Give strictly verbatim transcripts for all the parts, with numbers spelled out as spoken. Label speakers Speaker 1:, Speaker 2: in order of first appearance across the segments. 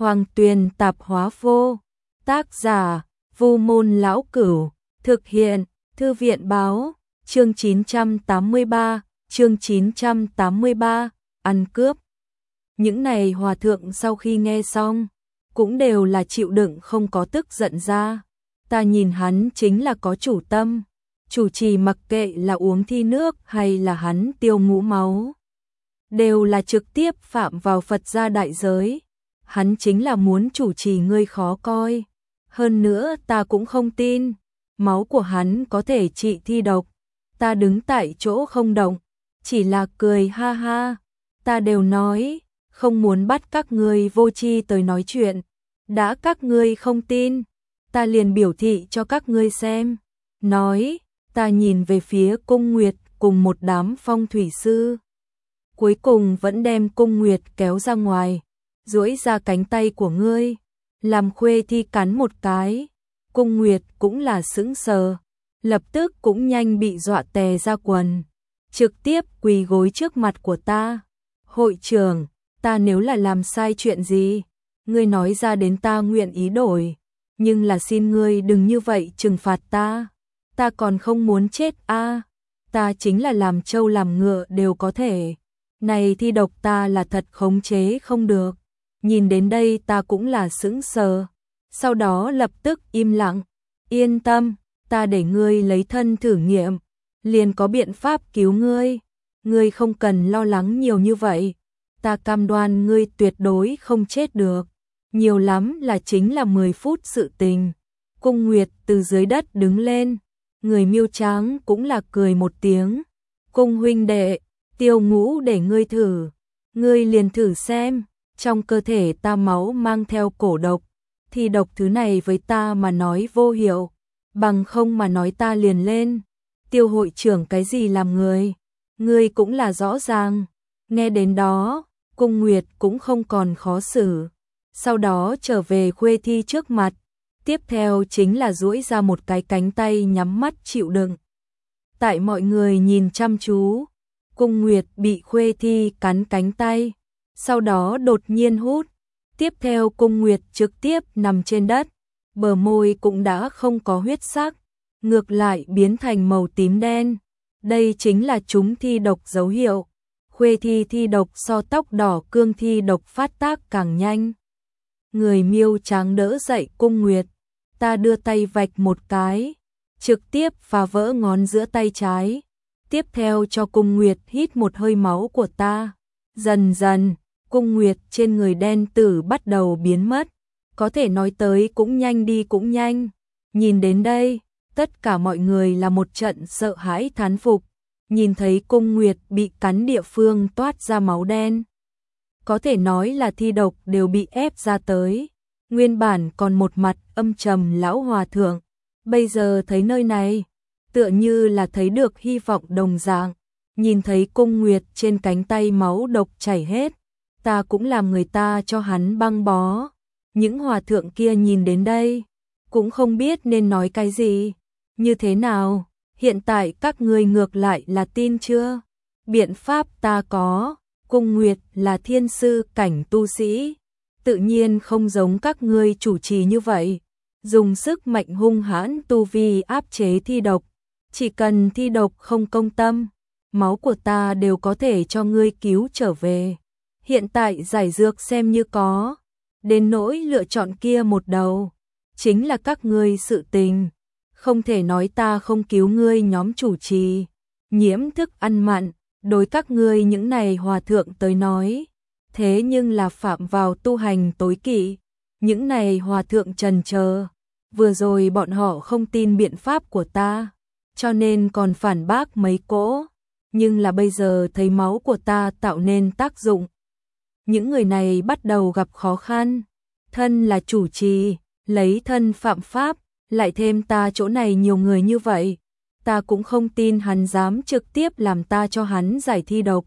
Speaker 1: Hoàng Tuyền Tạp Hóa Vô. Tác giả: Vu Môn Lão Cửu. Thực hiện: Thư viện Báo. Chương chín trăm tám mươi ba, chương chín trăm tám mươi ba, ăn cướp. Những này hòa thượng sau khi nghe xong, cũng đều là chịu đựng không có tức giận ra. Ta nhìn hắn chính là có chủ tâm, chủ trì mặc kệ là uống thi nước hay là hắn tiêu ngũ máu, đều là trực tiếp phạm vào Phật gia đại giới. Hắn chính là muốn chủ trì ngươi khó coi. Hơn nữa ta cũng không tin, máu của hắn có thể trị thi độc. Ta đứng tại chỗ không động, chỉ là cười ha ha. Ta đều nói, không muốn bắt các ngươi vô tri tới nói chuyện. Đã các ngươi không tin, ta liền biểu thị cho các ngươi xem. Nói, ta nhìn về phía Cung Nguyệt cùng một đám phong thủy sư. Cuối cùng vẫn đem Cung Nguyệt kéo ra ngoài, duỗi ra cánh tay của ngươi, làm Khuê Thi cắn một cái. Cung Nguyệt cũng là sững sờ, lập tức cũng nhanh bị dọa tè ra quần, trực tiếp quỳ gối trước mặt của ta. Hội trưởng, ta nếu là làm sai chuyện gì, ngươi nói ra đến ta nguyện ý đổi, nhưng là xin ngươi đừng như vậy trừng phạt ta. Ta còn không muốn chết a, à, ta chính là làm trâu làm ngựa đều có thể. Này thi độc ta là thật khống chế không được. Nhìn đến đây ta cũng là sững sờ, sau đó lập tức im lặng. Yên tâm, ta để ngươi lấy thân thử nghiệm, liền có biện pháp cứu ngươi. Ngươi không cần lo lắng nhiều như vậy, ta cam đoan ngươi tuyệt đối không chết được. Nhiều lắm là chính là mười phút sự tình. Cung Nguyệt từ dưới đất đứng lên, người Miêu Tráng cũng là cười một tiếng. Cung huynh đệ, tiêu ngũ để ngươi thử, ngươi liền thử xem. Trong cơ thể ta máu mang theo cổ độc, thì độc thứ này với ta mà nói vô hiệu, bằng không mà nói ta liền lên. Tiêu hội trưởng cái gì làm người, ngươi cũng là rõ ràng. Nghe đến đó, Cung Nguyệt cũng không còn khó xử. Sau đó trở về Khuê Thi trước mặt, tiếp theo chính là duỗi ra một cái cánh tay nhắm mắt chịu đựng. Tại mọi người nhìn chăm chú, Cung Nguyệt bị Khuê Thi cắn cánh tay, sau đó đột nhiên hút. Tiếp theo Cung Nguyệt trực tiếp nằm trên đất, bờ môi cũng đã không có huyết sắc, ngược lại biến thành màu tím đen. Đây chính là chúng thi độc dấu hiệu. Khuê Thi thi độc so tóc đỏ cương thi độc phát tác càng nhanh. Người Miêu Tráng đỡ dậy Cung Nguyệt, ta đưa tay vạch một cái, trực tiếp phá vỡ ngón giữa tay trái. Tiếp theo cho Cung Nguyệt hít một hơi máu của ta. Dần dần, Cung Nguyệt trên người đen tử bắt đầu biến mất, có thể nói tới cũng nhanh đi cũng nhanh. Nhìn đến đây, tất cả mọi người là một trận sợ hãi thán phục, nhìn thấy Cung Nguyệt bị cắn địa phương toát ra máu đen. Có thể nói là thi độc đều bị ép ra tới. Nguyên bản còn một mặt âm trầm lão hòa thượng, bây giờ thấy nơi này, tựa như là thấy được hy vọng đồng dạng. Nhìn thấy Cung Nguyệt trên cánh tay máu độc chảy hết, ta cũng làm người ta cho hắn băng bó. Những hòa thượng kia nhìn đến đây, cũng không biết nên nói cái gì. Như thế nào, hiện tại các ngươi ngược lại là tin chưa? Biện pháp ta có. Cung Nguyệt là thiên sư cảnh tu sĩ, tự nhiên không giống các ngươi chủ trì như vậy, dùng sức mạnh hung hãn tu vi áp chế thi độc. Chỉ cần thi độc không công tâm, máu của ta đều có thể cho ngươi cứu trở về. Hiện tại giải dược xem như có, đến nỗi lựa chọn kia một đầu, chính là các ngươi sự tình. Không thể nói ta không cứu ngươi nhóm chủ trì. Nhiễm thức ăn mặn, đối các ngươi những này hòa thượng tới nói, thế nhưng là phạm vào tu hành tối kỵ. Những này hòa thượng trần chờ, vừa rồi bọn họ không tin biện pháp của ta, cho nên còn phản bác mấy cỗ, nhưng là bây giờ thấy máu của ta tạo nên tác dụng. Những người này bắt đầu gặp khó khăn. Thân là chủ trì, lấy thân phạm pháp, lại thêm ta chỗ này nhiều người như vậy, ta cũng không tin hắn dám trực tiếp làm ta cho hắn giải thi độc.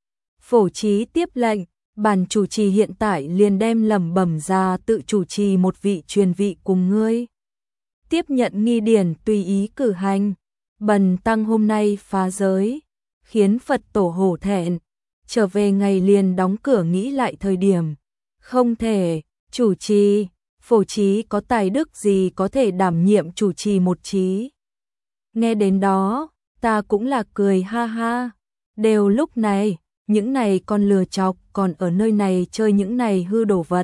Speaker 1: Phổ Chí tiếp lệnh, bản chủ trì hiện tại liền đem lẩm bẩm ra tự chủ trì một vị truyền vị cùng ngươi. Tiếp nhận nghi điển tùy ý cử hành. Bần tăng hôm nay phá giới, khiến Phật tổ hổ thẹn. Trở về ngày liền đóng cửa nghĩ lại thời điểm. Không thể, Chủ trì, phổ trí có tài đức gì có thể đảm nhiệm chủ trì một trí. Nghe đến đó, ta cũng là cười ha ha. Đều lúc này, những này con lừa chọc còn ở nơi này chơi những này hư đồ vật.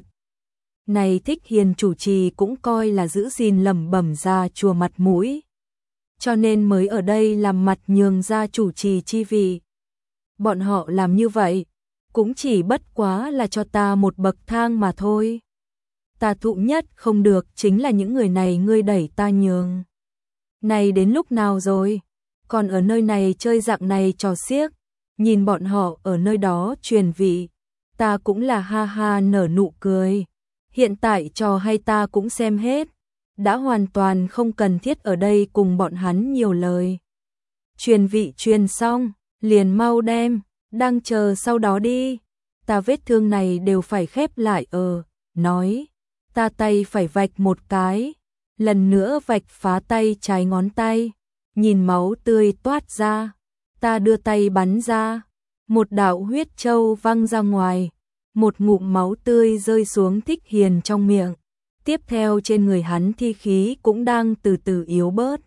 Speaker 1: Này Thích Hiền chủ trì cũng coi là giữ gìn lẩm bẩm ra chùa mặt mũi. Cho nên mới ở đây làm mặt nhường ra chủ trì chi vị. Bọn họ làm như vậy, cũng chỉ bất quá là cho ta một bậc thang mà thôi. Ta thụ nhất không được chính là những người này ngươi đẩy ta nhường. Này đến lúc nào rồi, còn ở nơi này chơi dạng này trò xiếc, nhìn bọn họ ở nơi đó truyền vị, ta cũng là ha ha nở nụ cười. Hiện tại trò hay ta cũng xem hết, đã hoàn toàn không cần thiết ở đây cùng bọn hắn nhiều lời. Truyền vị truyền xong, liền mau đem, đang chờ sau đó đi, ta vết thương này đều phải khép lại ờ, nói, ta tay phải vạch một cái, lần nữa vạch phá tay trái ngón tay, nhìn máu tươi toát ra, ta đưa tay bắn ra, một đạo huyết châu văng ra ngoài, một ngụm máu tươi rơi xuống Thích Hiền trong miệng, tiếp theo trên người hắn thi khí cũng đang từ từ yếu bớt.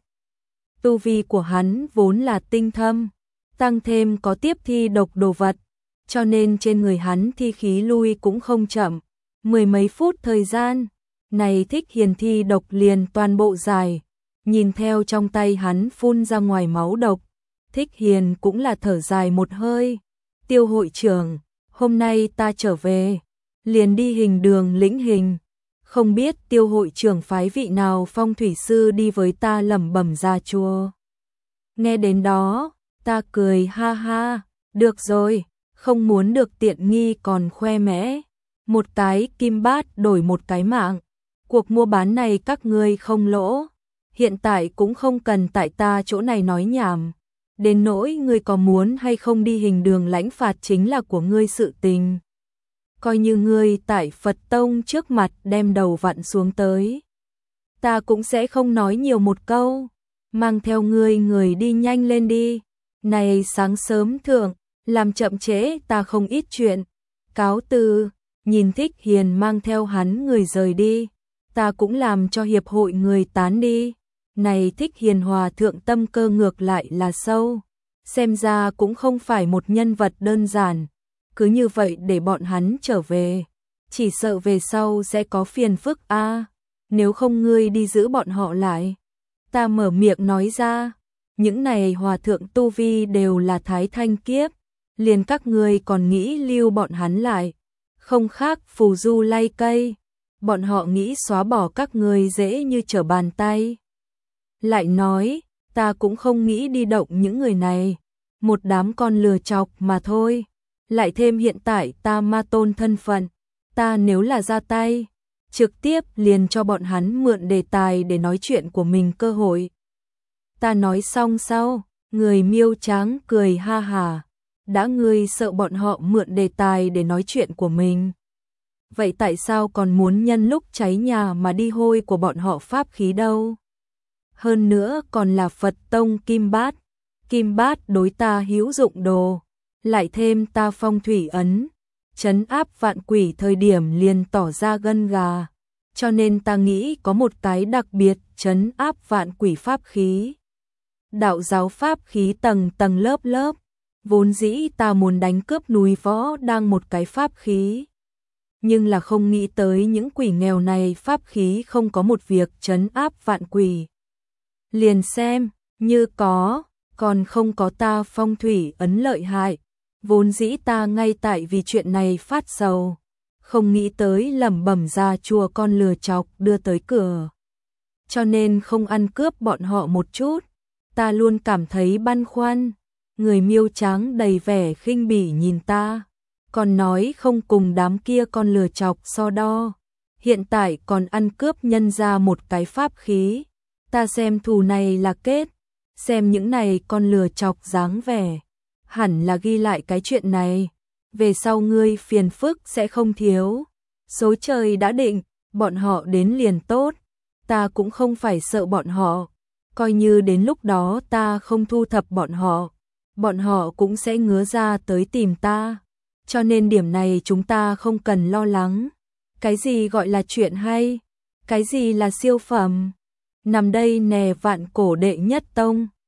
Speaker 1: Tu vi của hắn vốn là tinh thâm, tăng thêm có tiếp thi độc đồ vật, cho nên trên người hắn thi khí lui cũng không chậm, mười mấy phút thời gian, này Thích Hiền thi độc liền toàn bộ dài, nhìn theo trong tay hắn phun ra ngoài máu độc, Thích Hiền cũng là thở dài một hơi. Tiêu hội trưởng, hôm nay ta trở về, liền đi hình đường lĩnh hình, không biết Tiêu hội trưởng phái vị nào phong thủy sư đi với ta lẩm bẩm ra chùa. Nghe đến đó, ta cười ha ha, được rồi, không muốn được tiện nghi còn khoe mẽ, một cái kim bát đổi một cái mạng, cuộc mua bán này các ngươi không lỗ, hiện tại cũng không cần tại ta chỗ này nói nhảm. Đến nỗi ngươi có muốn hay không đi hình đường lãnh phạt chính là của ngươi sự tình. Coi như ngươi tại Phật Tông trước mặt đem đầu vặn xuống tới. Ta cũng sẽ không nói nhiều một câu. Mang theo ngươi người đi nhanh lên đi. Này sáng sớm thượng, làm chậm trễ ta không ít chuyện. Cáo từ, nhìn Thích Hiền mang theo hắn người rời đi. Ta cũng làm cho hiệp hội người tán đi. Này Thích Hiền hòa thượng tâm cơ ngược lại là sâu, xem ra cũng không phải một nhân vật đơn giản, cứ như vậy để bọn hắn trở về, chỉ sợ về sau sẽ có phiền phức a. À, nếu không ngươi đi giữ bọn họ lại. Ta mở miệng nói ra, những này hòa thượng tu vi đều là thái thanh kiếp, liền các ngươi còn nghĩ lưu bọn hắn lại, không khác phù du lay cây, bọn họ nghĩ xóa bỏ các ngươi dễ như trở bàn tay. Lại nói, ta cũng không nghĩ đi động những người này, một đám con lừa chọc mà thôi, lại thêm hiện tại ta ma tôn thân phận, ta nếu là ra tay, trực tiếp liền cho bọn hắn mượn đề tài để nói chuyện của mình cơ hội. Ta nói xong sau, người miêu trắng cười ha hà, đã ngươi sợ bọn họ mượn đề tài để nói chuyện của mình. Vậy tại sao còn muốn nhân lúc cháy nhà mà đi hôi của bọn họ pháp khí đâu? Hơn nữa còn là Phật Tông Kim Bát, Kim Bát đối ta hữu dụng đồ, lại thêm ta phong thủy ấn, trấn áp vạn quỷ thời điểm liền tỏ ra gân gà, cho nên ta nghĩ có một cái đặc biệt trấn áp vạn quỷ pháp khí. Đạo giáo pháp khí tầng tầng lớp lớp, vốn dĩ ta muốn đánh cướp núi võ đang một cái pháp khí. Nhưng là không nghĩ tới những quỷ nghèo này pháp khí không có một việc trấn áp vạn quỷ. Liền xem, như có, còn không có ta phong thủy ấn lợi hại, vốn dĩ ta ngay tại vì chuyện này phát sầu, không nghĩ tới lẩm bẩm ra chùa con lừa chọc đưa tới cửa. Cho nên không ăn cướp bọn họ một chút, ta luôn cảm thấy băn khoăn, người miêu trắng đầy vẻ khinh bỉ nhìn ta, còn nói không cùng đám kia con lừa chọc so đo, hiện tại còn ăn cướp nhân ra một cái pháp khí. Ta xem thù này là kết, xem những này con lừa chọc dáng vẻ, hẳn là ghi lại cái chuyện này, về sau ngươi phiền phức sẽ không thiếu, số trời đã định, bọn họ đến liền tốt, ta cũng không phải sợ bọn họ, coi như đến lúc đó ta không thu thập bọn họ, bọn họ cũng sẽ ngứa ra tới tìm ta, cho nên điểm này chúng ta không cần lo lắng, Cái gì gọi là chuyện hay? Cái gì là siêu phẩm? Nằm đây nè vạn cổ đệ nhất tông.